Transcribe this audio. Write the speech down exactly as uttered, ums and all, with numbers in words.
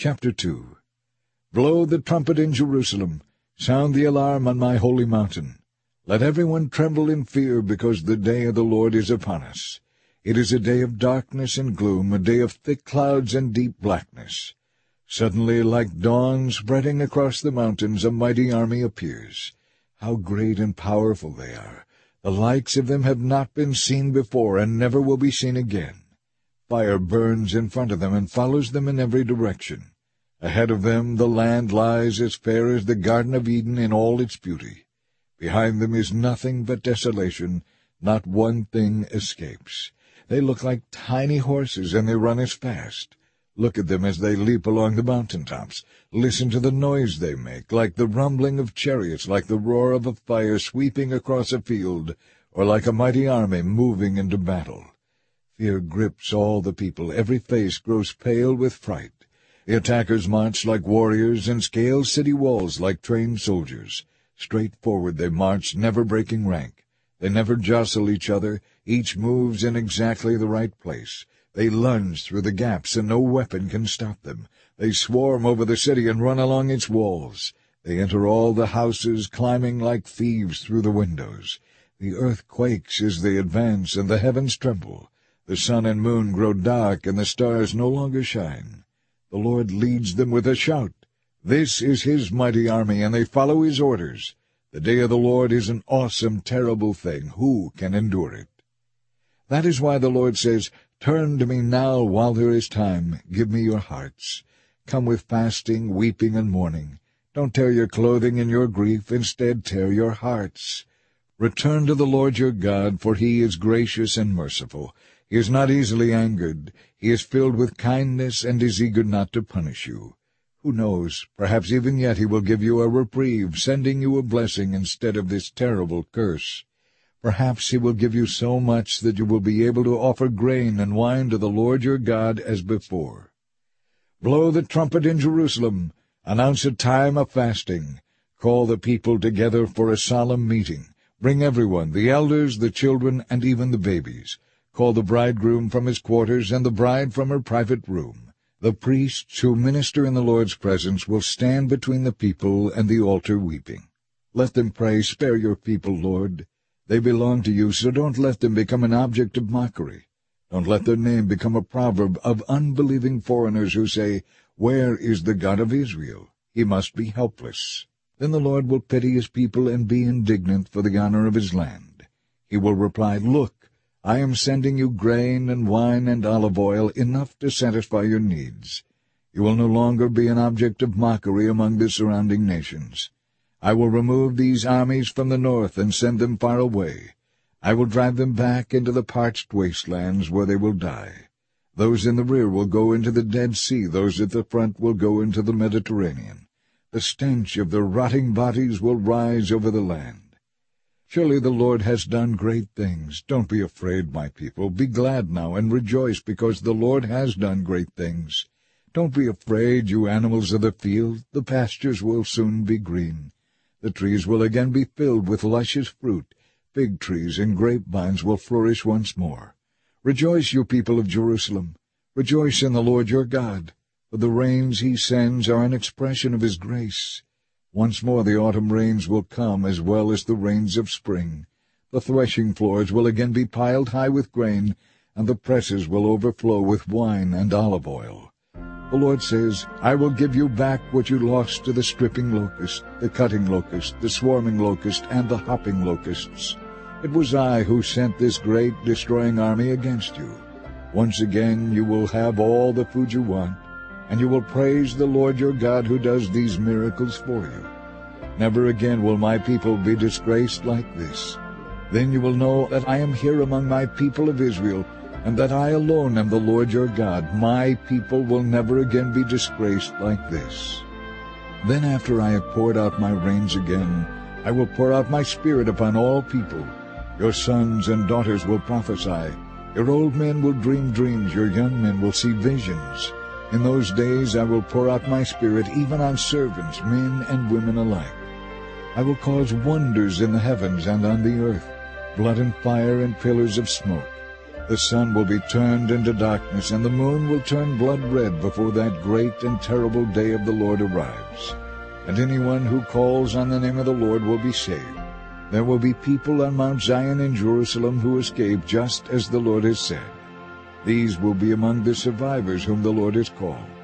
Chapter two. Blow the trumpet in Jerusalem. Sound the alarm on my holy mountain. Let everyone tremble in fear, because the day of the Lord is upon us. It is a day of darkness and gloom, a day of thick clouds and deep blackness. Suddenly, like dawn spreading across the mountains, a mighty army appears. How great and powerful they are! The likes of them have not been seen before, and never will be seen again. Fire burns in front of them and follows them in every direction. Ahead of them the land lies as fair as the Garden of Eden in all its beauty. Behind them is nothing but desolation. Not one thing escapes. They look like tiny horses, and they run as fast. Look at them as they leap along the mountain-tops. Listen to the noise they make, like the rumbling of chariots, like the roar of a fire sweeping across a field, or like a mighty army moving into battle. Fear grips all the people. Every face grows pale with fright. The attackers march like warriors and scale city walls like trained soldiers. Straight forward they march, never breaking rank. They never jostle each other. Each moves in exactly the right place. They lunge through the gaps, and no weapon can stop them. They swarm over the city and run along its walls. They enter all the houses, climbing like thieves through the windows. The earth quakes as they advance, and the heavens tremble. The sun and moon grow dark, and the stars no longer shine. The Lord leads them with a shout. This is his mighty army, and they follow his orders. The day of the Lord is an awesome, terrible thing. Who can endure it? That is why the Lord says, "Turn to me now while there is time. Give me your hearts. Come with fasting, weeping, and mourning. Don't tear your clothing in your grief. Instead, tear your hearts. Return to the Lord your God, for he is gracious and merciful. He is not easily angered. He is filled with kindness and is eager not to punish you. Who knows, perhaps even yet he will give you a reprieve, sending you a blessing instead of this terrible curse. Perhaps he will give you so much that you will be able to offer grain and wine to the Lord your God as before. Blow the trumpet in Jerusalem. Announce a time of fasting. Call the people together for a solemn meeting. Bring everyone, the elders, the children, and even the babies. Call the bridegroom from his quarters and the bride from her private room. The priests who minister in the Lord's presence will stand between the people and the altar weeping. Let them pray, "Spare your people, Lord." They belong to you, so don't let them become an object of mockery. Don't let their name become a proverb of unbelieving foreigners who say, "Where is the God of Israel? He must be helpless." Then the Lord will pity his people and be indignant for the honor of his land. He will reply, "Look, I am sending you grain and wine and olive oil, enough to satisfy your needs. You will no longer be an object of mockery among the surrounding nations. I will remove these armies from the north and send them far away. I will drive them back into the parched wastelands where they will die. Those in the rear will go into the Dead Sea, those at the front will go into the Mediterranean. The stench of their rotting bodies will rise over the land. Surely the Lord has done great things. Don't be afraid, my people. Be glad now and rejoice, because the Lord has done great things. Don't be afraid, you animals of the field. The pastures will soon be green. The trees will again be filled with luscious fruit. Fig trees and grapevines will flourish once more. Rejoice, you people of Jerusalem. Rejoice in the Lord your God, for the rains he sends are an expression of his grace. Once more the autumn rains will come, as well as the rains of spring. The threshing floors will again be piled high with grain, and the presses will overflow with wine and olive oil. The Lord says, "I will give you back what you lost to the stripping locust, the cutting locust, the swarming locust, and the hopping locusts. It was I who sent this great destroying army against you. Once again you will have all the food you want, and you will praise the Lord your God who does these miracles for you. Never again will my people be disgraced like this. Then you will know that I am here among my people of Israel, and that I alone am the Lord your God. My people will never again be disgraced like this. Then after I have poured out my rains again, I will pour out my Spirit upon all people. Your sons and daughters will prophesy. Your old men will dream dreams. Your young men will see visions. In those days I will pour out my Spirit even on servants, men and women alike. I will cause wonders in the heavens and on the earth, blood and fire and pillars of smoke. The sun will be turned into darkness, and the moon will turn blood red before that great and terrible day of the Lord arrives. And anyone who calls on the name of the Lord will be saved. There will be people on Mount Zion in Jerusalem who escape, just as the Lord has said. These will be among the survivors whom the Lord has called.